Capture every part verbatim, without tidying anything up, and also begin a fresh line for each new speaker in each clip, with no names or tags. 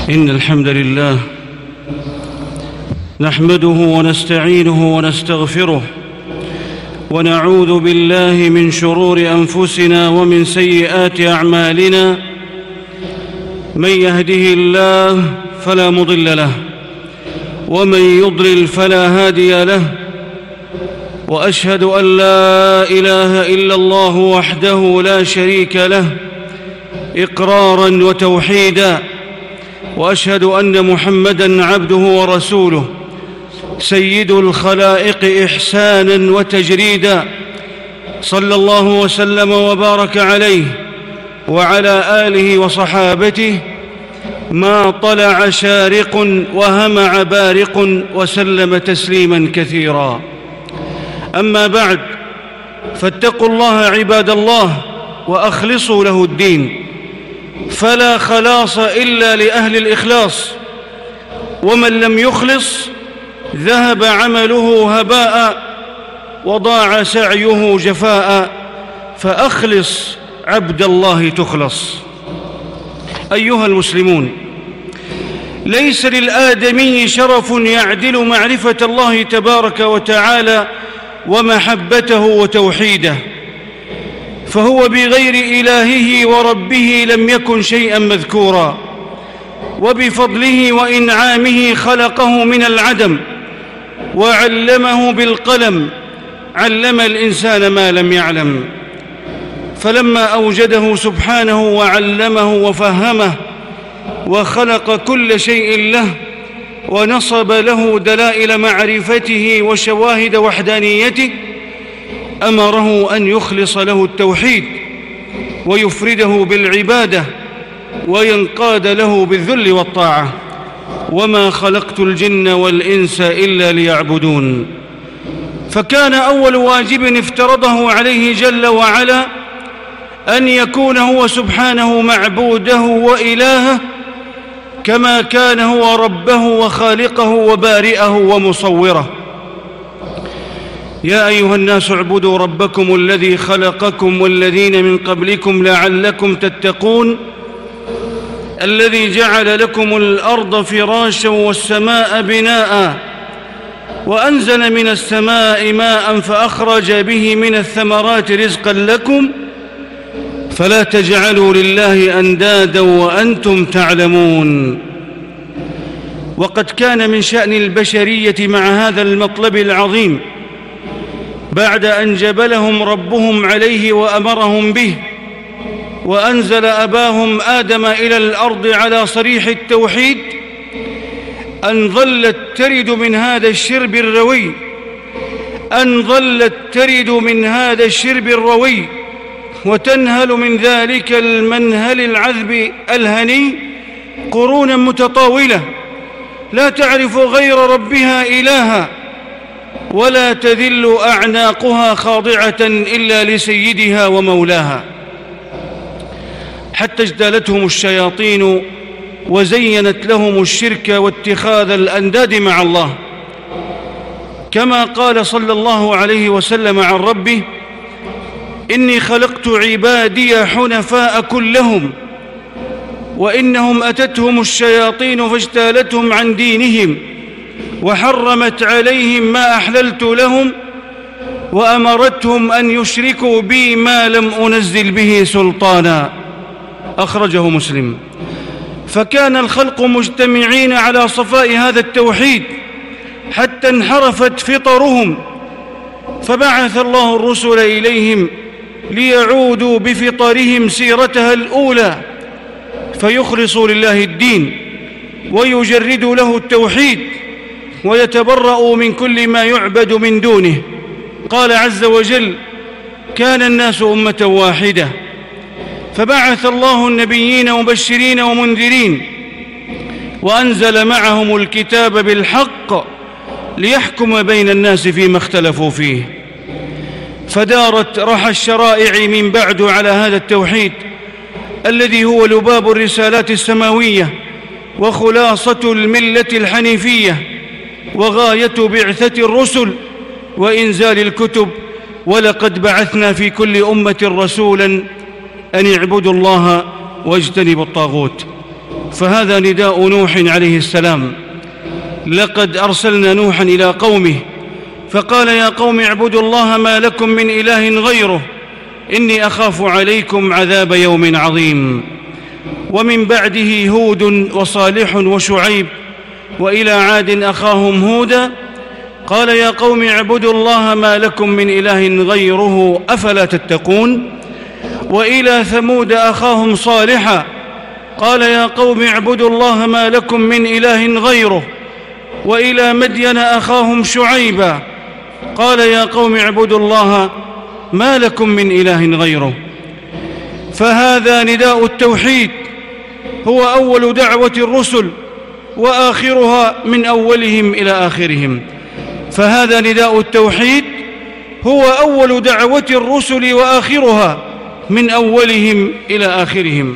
إن الحمد لله نحمده ونستعينه ونستغفره ونعوذ بالله من شرور أنفسنا ومن سيئات أعمالنا. من يهده الله فلا مضل له ومن يضلل فلا هادي له، وأشهد أن لا إله إلا الله وحده لا شريك له إقرارا وتوحيدا، وأشهد أن محمدًا عبده ورسوله سيد الخلائق إحسانًا وتجريدا، صلى الله وسلم وبارك عليه وعلى آله وصحابته ما طلع شارق وهمع بارق وسلم تسليماً كثيرا. أما بعد، فاتقوا الله عباد الله وأخلصوا له الدين، فلا خلاص إلا لأهل الإخلاص، ومن لم يخلص ذهب عمله هباء وضاع سعيه جفاء، فأخلص عبد الله تخلص. أيها المسلمون، ليس للآدمي شرف يعدل معرفة الله تبارك وتعالى ومحبته وتوحيده، فهو بغير إلهه وربه لم يكن شيئا مذكورا، وبفضله وإنعامه خلقه من العدم وعلمه بالقلم، علم الإنسان ما لم يعلم، فلما أوجده سبحانه وعلمه وفهمه وخلق كل شيء له ونصب له دلائل معرفته وشواهد وحدانيته، أمره أن يخلص له التوحيد ويفرده بالعبادة وينقاد له بالذل والطاعة. وما خلقت الجن والإنس إلا ليعبدون. فكان أول واجب افترضه عليه جل وعلا أن يكون هو سبحانه معبوده وإلهه، كما كان هو ربه وخالقه وبارئه ومصوره. يا أيها الناس اعبدوا ربكم الذي خلقكم والذين من قبلكم لعلكم تتقون، الذي جعل لكم الأرض فراشا والسماء بناء وأنزل من السماء ماء فأخرج به من الثمرات رزقا لكم فلا تجعلوا لله أندادا وأنتم تعلمون. وقد كان من شأن البشرية مع هذا المطلب العظيم بعد أن جبلهم ربهم عليه وأمرهم به وأنزل أباهم آدم إلى الأرض على صريح التوحيد، أن ظلت ترد من هذا الشرب الروي أن ظلت ترد من هذا الشرب الروي وتنهل من ذلك المنهل العذب الهني قرونا متطاولة، لا تعرف غير ربها إلها، ولا تذل أعناقها خاضعة إلا لسيدها ومولاها، حتى اجتالتهم الشياطين وزينت لهم الشرك واتخاذ الأنداد مع الله، كما قال صلى الله عليه وسلم عن ربه: إني خلقت عبادي حنفاء كلهم وإنهم أتتهم الشياطين فاجتالتهم عن دينهم وحرمت عليهم ما أحللت لهم وأمرتهم أن يشركوا بي ما لم أنزل به سلطانا. أخرجه مسلم. فكان الخلق مجتمعين على صفاء هذا التوحيد حتى انحرفت فطرهم، فبعث الله الرسل إليهم ليعودوا بفطرهم سيرتها الأولى، فيخلصوا لله الدين ويجردوا له التوحيد ويتبرأوا من كل ما يعبد من دونه. قال عز وجل: كان الناس أمة واحدة فبعث الله النبيين مبشرين ومنذرين وأنزل معهم الكتاب بالحق ليحكم بين الناس فيما اختلفوا فيه. فدارت رحى الشرائع من بعد على هذا التوحيد الذي هو لباب الرسالات السماوية وخلاصة الملة الحنيفية وغاية بعثة الرسل وإنزال الكتب. ولقد بعثنا في كل أمة رسولا أن اعبدوا الله واجتنبوا الطاغوت. فهذا نداء نوح عليه السلام. لقد أرسلنا نوحا إلى قومه فقال يا قوم اعبدوا الله ما لكم من إله غيره إني أخاف عليكم عذاب يوم عظيم. ومن بعده هود وصالح وشعيب وإلى عاد أخاهم هودا قال يا قوم اعبدوا الله ما لكم من إله غيره أفلا تتقون. وإلى ثمود أخاهم صالحا قال يا قوم اعبدوا الله ما لكم من إله غيره. وإلى مدين أخاهم شعيبا قال يا قوم اعبدوا الله ما لكم من إله غيره. فهذا نداء التوحيد هو أول دعوة الرسل وآخرها من أولهم إلى آخرهم. فهذا نداء التوحيد هو أول دعوة الرسل وآخرها من أولهم إلى آخرهم.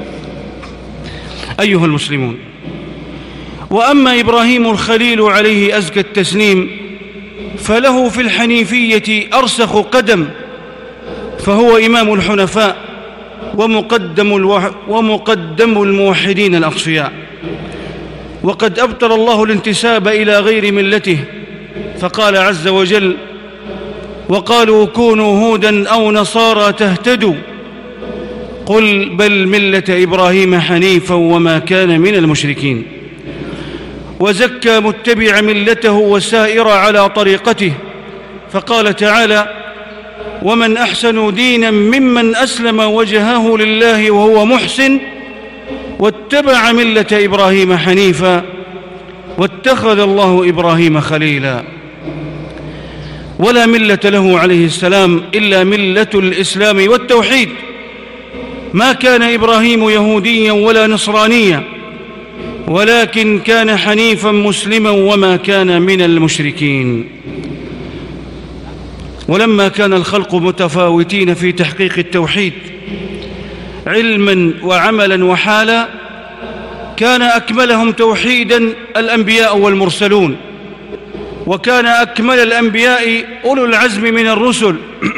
أيها المسلمون، وأما إبراهيم الخليل عليه أزكى التسليم فله في الحنيفية أرسخ قدم، فهو إمام الحنفاء ومقدم, الوح ومقدم الموحدين الأصفياء. وقد أبطل الله الانتساب إلى غير ملته فقال عز وجل وقالوا كونوا هودا أو نصارى تهتدوا قل بل ملة إبراهيم حنيفا وما كان من المشركين. وزكى متبع ملته وسائر على طريقته فقال تعالى ومن أحسن دينا ممن أسلم وجهه لله وهو محسن واتبع ملة إبراهيم حنيفا واتخذ الله إبراهيم خليلا. ولا ملة له عليه السلام إلا ملة الإسلام والتوحيد. ما كان إبراهيم يهوديا ولا نصرانيا ولكن كان حنيفا مسلما وما كان من المشركين. ولما كان الخلق متفاوتين في تحقيق التوحيد علما وعملا وحالا كان أكملهم توحيدا الأنبياء والمرسلون، وكان أكمل الأنبياء أولو العزم من الرسل،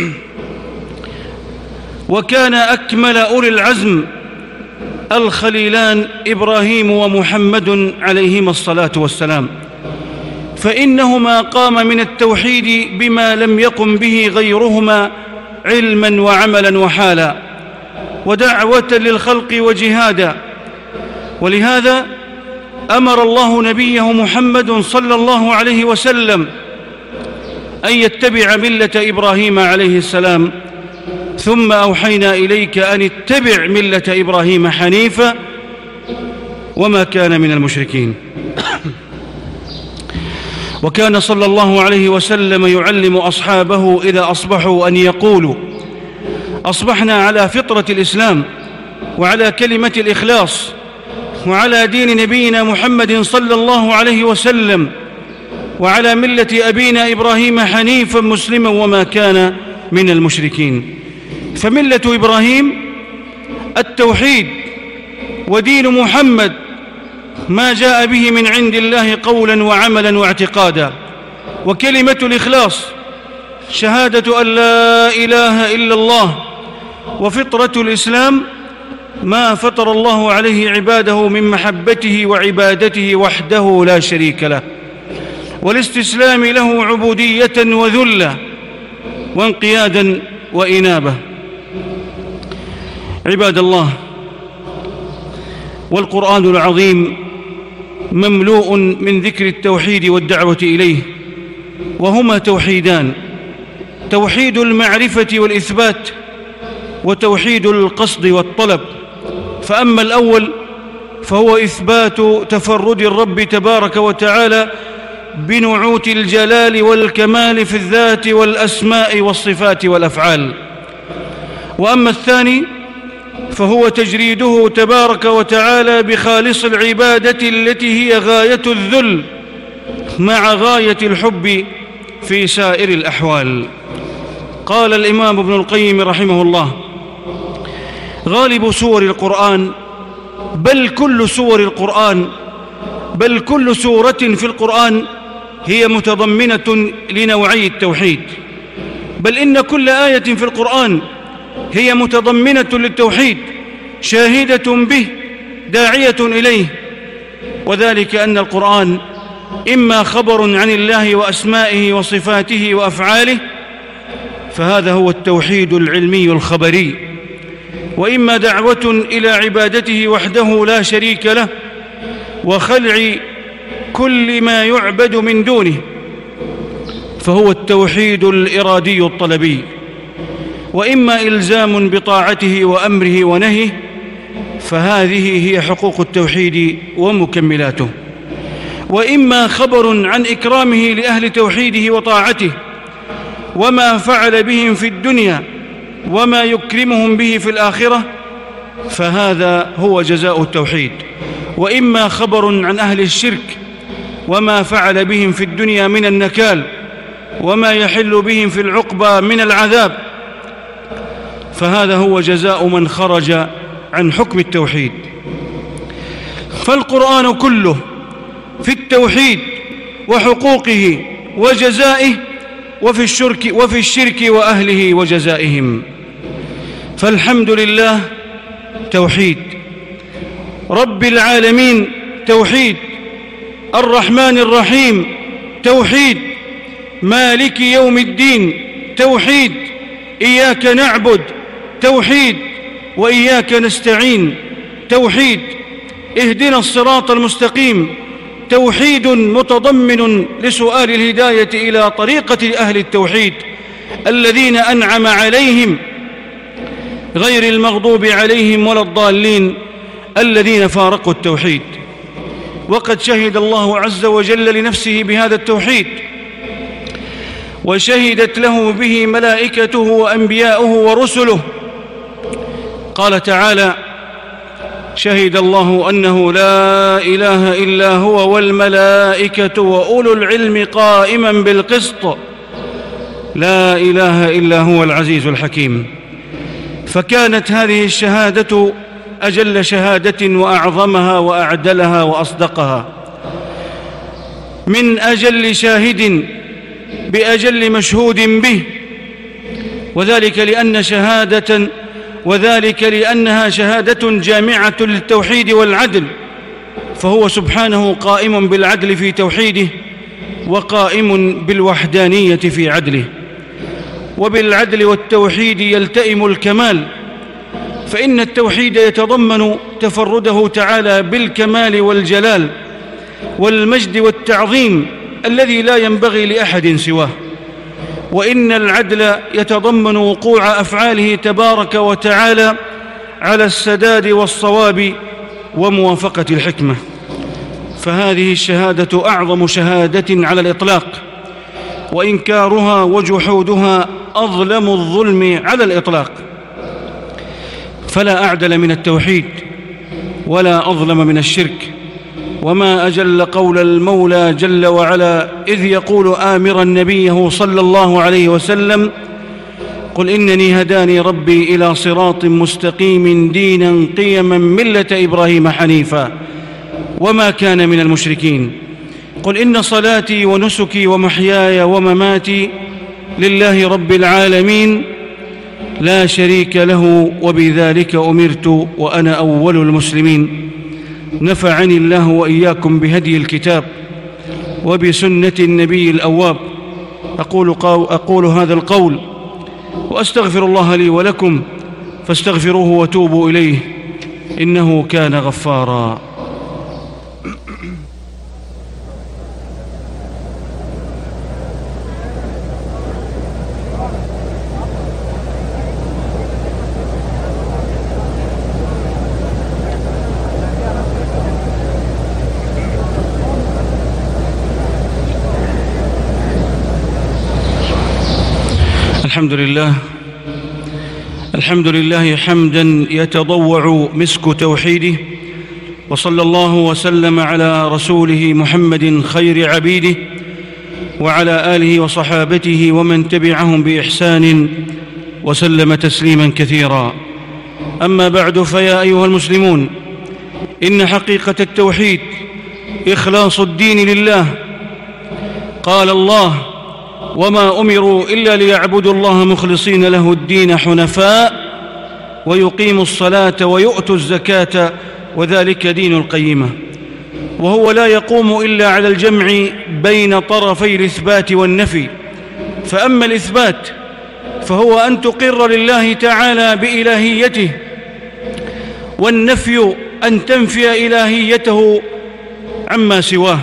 وكان أكمل أولي العزم الخليلان إبراهيم ومحمد عليهما الصلاة والسلام، فإنهما قام من التوحيد بما لم يقم به غيرهما علما وعملا وحالا ودعوة للخلق وجهادا. ولهذا أمر الله نبيه محمد صلى الله عليه وسلم أن يتبع ملة إبراهيم عليه السلام، ثم أوحينا إليك أن اتبع ملة إبراهيم حنيفا وما كان من المشركين. وكان صلى الله عليه وسلم يعلم أصحابه إذا أصبحوا أن يقولوا أصبحنا على فطرة الإسلام وعلى كلمة الإخلاص وعلى دين نبينا محمد صلى الله عليه وسلم وعلى ملة أبينا إبراهيم حنيفا مسلما وما كان من المشركين. فملة إبراهيم التوحيد، ودين محمد ما جاء به من عند الله قولا وعملا واعتقادا، وكلمة الإخلاص شهادة أن لا إله إلا الله، وفطرة الإسلام ما فطر الله عليه عباده من محبته وعبادته وحده لا شريك له، والاستسلام له عبودية وذلة وانقيادا وإنابة. عباد الله، والقرآن العظيم مملوء من ذكر التوحيد والدعوة إليه، وهما توحيدان: توحيد المعرفة والإثبات، وتوحيد القصد والطلب. فأما الأول فهو إثبات تفرد الرب تبارك وتعالى بنعوت الجلال والكمال في الذات والأسماء والصفات والأفعال. وأما الثاني فهو تجريده تبارك وتعالى بخالص العبادة التي هي غاية الذل مع غاية الحب في سائر الأحوال. قال الإمام ابن القيم رحمه الله: غالب سور القرآن بل كل سور القرآن بل كل سورة في القرآن هي متضمنة لنوعي التوحيد، بل إن كل آية في القرآن هي متضمنة للتوحيد شاهدة به داعية إليه، وذلك أن القرآن إما خبر عن الله وأسمائه وصفاته وأفعاله، فهذا هو التوحيد العلمي الخبري، وإما دعوة إلى عبادته وحده لا شريك له وخلع كل ما يعبد من دونه، فهو التوحيد الإرادي الطلبي، وإما إلزام بطاعته وأمره ونهيه، فهذه هي حقوق التوحيد ومكملاته، وإما خبر عن إكرامه لأهل توحيده وطاعته وما فعل بهم في الدنيا وما يكرمهم به في الآخرة، فهذا هو جزاء التوحيد، وإما خبر عن أهل الشرك وما فعل بهم في الدنيا من النكال وما يحل بهم في العقبى من العذاب، فهذا هو جزاء من خرج عن حكم التوحيد. فالقرآن كله في التوحيد وحقوقه وجزائه، وفي الشرك وفي الشرك وأهله وجزائهم. فالحمد لله توحيد، رب العالمين توحيد، الرحمن الرحيم توحيد، مالك يوم الدين توحيد، إياك نعبد توحيد، وإياك نستعين توحيد، اهدنا الصراط المستقيم توحيد متضمن لسؤال الهداية إلى طريقة أهل التوحيد الذين أنعم عليهم غير المغضوب عليهم ولا الضالين الذين فارقوا التوحيد. وقد شهد الله عز وجل لنفسه بهذا التوحيد، وشهدت له به ملائكته وأنبياؤه ورسله. قال تعالى: شهد الله أنه لا إله إلا هو والملائكة وأولو العلم قائما بالقسط، لا إله إلا هو العزيز الحكيم. فكانت هذه الشهادة أجل شهادة وأعظمها وأعدلها وأصدقها، من أجل شاهد بأجل مشهود به، وذلك لأن شهادة وذلك لأنها شهادة جامعة للتوحيد والعدل، فهو سبحانه قائم بالعدل في توحيده، وقائم بالوحدانية في عدله. وبالعدل والتوحيد يلتئم الكمال، فإن التوحيد يتضمن تفرده تعالى بالكمال والجلال والمجد والتعظيم الذي لا ينبغي لأحد سواه، وإن العدل يتضمن وقوع أفعاله تبارك وتعالى على السداد والصواب وموافقة الحكمة. فهذه الشهادة أعظم شهادة على الإطلاق، وإنكارها وجحودها أظلم الظلم على الإطلاق. فلا أعدل من التوحيد ولا أظلم من الشرك، وما أجل قول المولى جل وعلا إذ يقول آمرا نبيه صلى الله عليه وسلم: قل إنني هداني ربي إلى صراط مستقيم دينا قيما ملة إبراهيم حنيفا وما كان من المشركين. قل إن صلاتي ونسكي ومحياي ومماتي لله رب العالمين لا شريك له وبذلك أمرت وأنا أول المسلمين. نفعني الله وإياكم بهدي الكتاب وبسنة النبي الأواب. أقول, أقول هذا القول وأستغفر الله لي ولكم، فاستغفروه وتوبوا إليه إنه كان غفارا. الحمد لله الحمد لله حمدا يتضوع مسك توحيده، وصلى الله وسلم على رسوله محمد خير عبيده وعلى آله وصحابته ومن تبعهم بإحسان وسلم تسليما كثيرا. أما بعد، فيا أيها المسلمون، إن حقيقة التوحيد إخلاص الدين لله. قال الله: وما أمروا إلا ليعبدوا الله مخلصين له الدين حنفاء ويقيموا الصلاة ويؤتوا الزكاة وذلك دين القيمة، وهو لا يقوم إلا على الجمع بين طرفي الإثبات والنفي. فأما الإثبات فهو أن تقر لله تعالى بإلهيته، والنفي أن تنفي إلهيته عما سواه،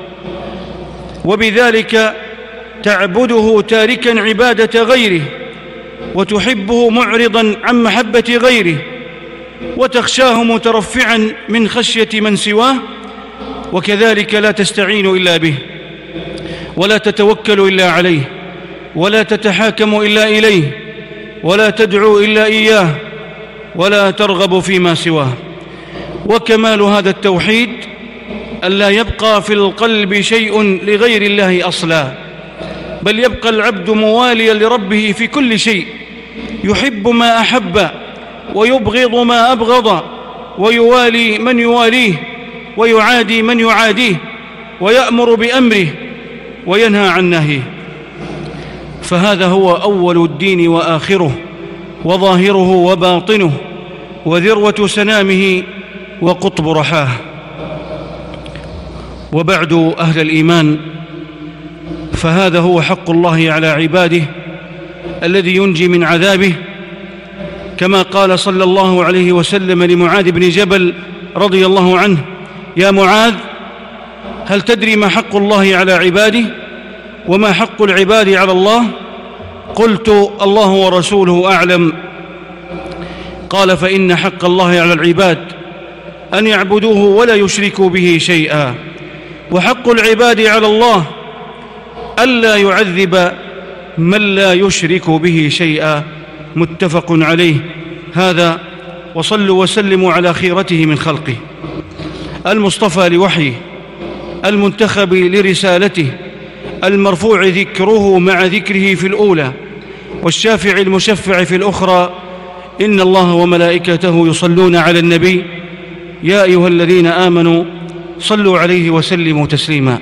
وبذلك تعبده تاركا عبادة غيره، وتحبه معرضا عن محبة غيره، وتخشاه مترفعا من خشية من سواه، وكذلك لا تستعين إلا به، ولا تتوكل إلا عليه، ولا تتحاكم إلا إليه، ولا تدعو إلا إياه، ولا ترغب فيما سواه. وكمال هذا التوحيد ألا يبقى في القلب شيء لغير الله أصلا، بل يبقى العبد مواليا لربه في كل شيء، يحب ما أحب ويبغض ما أبغض، ويوالي من يواليه ويعادي من يعاديه، ويأمر بأمره وينهى عن نهيه. فهذا هو أول الدين وآخره، وظاهره وباطنه، وذروة سنامه وقطب رحاه. وبعد أهل الإيمان، فهذا هو حق الله على عباده الذي ينجي من عذابه، كما قال صلى الله عليه وسلم لمعاذ بن جبل رضي الله عنه: يا معاذ، هل تدري ما حق الله على عباده وما حق العباد على الله؟ قلت: الله ورسوله أعلم. قال: فإن حق الله على العباد أن يعبدوه ولا يشركوا به شيئا، وحق العباد على الله ألا يعذب من لا يشرك به شيئا. متفق عليه. هذا، وصلوا وسلموا على خيرته من خلقه، المصطفى لوحيه، المنتخب لرسالته، المرفوع ذكره مع ذكره في الأولى، والشافع المشفع في الأخرى. إن الله وملائكته يصلون على النبي، يا أيها الذين آمنوا صلوا عليه وسلموا تسليما.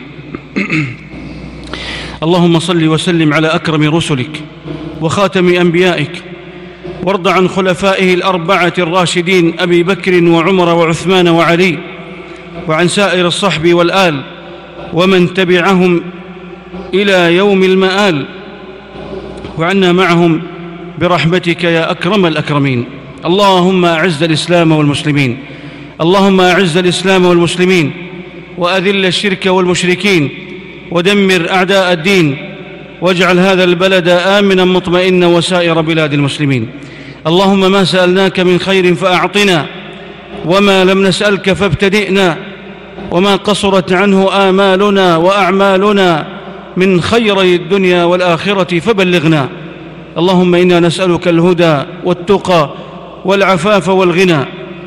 اللهم صل وسلم على أكرم رسلك وخاتم أنبيائك، وارض عن خلفائه الأربعة الراشدين أبي بكر وعمر وعثمان وعلي، وعن سائر الصحب والآل ومن تبعهم إلى يوم المآل، وعنا معهم برحمتك يا أكرم الأكرمين. اللهم أعز الإسلام والمسلمين، اللهم أعز الإسلام والمسلمين، وأذل الشرك والمشركين، ودمر أعداء الدين، واجعل هذا البلد آمنا مطمئنا وسائر بلاد المسلمين. اللهم ما سألناك من خير فأعطنا، وما لم نسألك فابتدئنا، وما قصرت عنه آمالنا وأعمالنا من خيري الدنيا والآخرة فبلغنا. اللهم إنا نسألك الهدى والتقى والعفاف والغنى.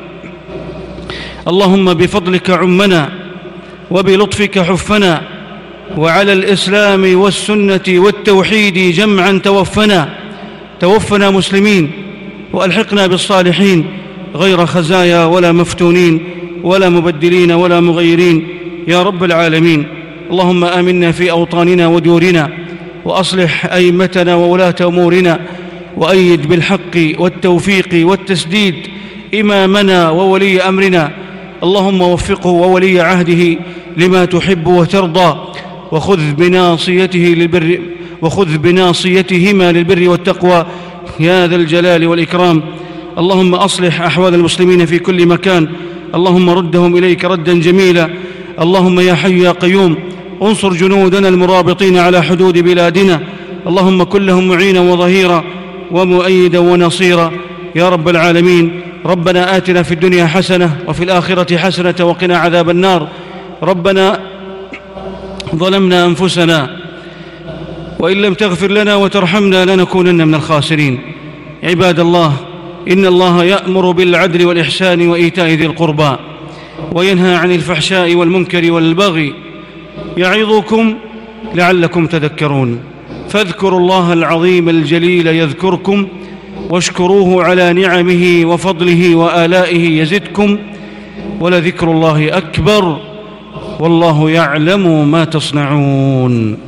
اللهم بفضلك عمنا، وبلطفك حفنا، وعلى الإسلام والسنة والتوحيد جمعا توفنا. توفنا مسلمين، وألحقنا بالصالحين، غير خزايا ولا مفتونين ولا مبدلين ولا مغيرين يا رب العالمين. اللهم آمنا في أوطاننا ودورنا، وأصلح أئمتنا وولاة أمورنا، وأيد بالحق والتوفيق والتسديد إمامنا وولي أمرنا. اللهم وفقه وولي عهده لما تحب وترضى، وخذ بناصيته للبر وخذ بناصيتهما للبر والتقوى يا ذا الجلال والإكرام. اللهم أصلح أحوال المسلمين في كل مكان، اللهم ردهم إليك ردا جميلا. اللهم يا حي يا قيوم انصر جنودنا المرابطين على حدود بلادنا، اللهم كن لهم معينا وظهيرا ومؤيدا ونصيرا يا رب العالمين. ربنا آتنا في الدنيا حسنة وفي الآخرة حسنة وقنا عذاب النار. ربنا ظلمنا أنفسنا، وإن لم تغفر لنا وترحمنا لنكونن من الخاسرين. عباد الله، إن الله يأمر بالعدل والإحسان وإيتاء ذي القربى، وينهى عن الفحشاء والمنكر والبغي، يعظكم لعلكم تذكرون. فاذكروا الله العظيم الجليل يذكركم، واشكروه على نعمه وفضله وآلائه يزدكم، ولذكر الله أكبر، والله يعلم ما تصنعون.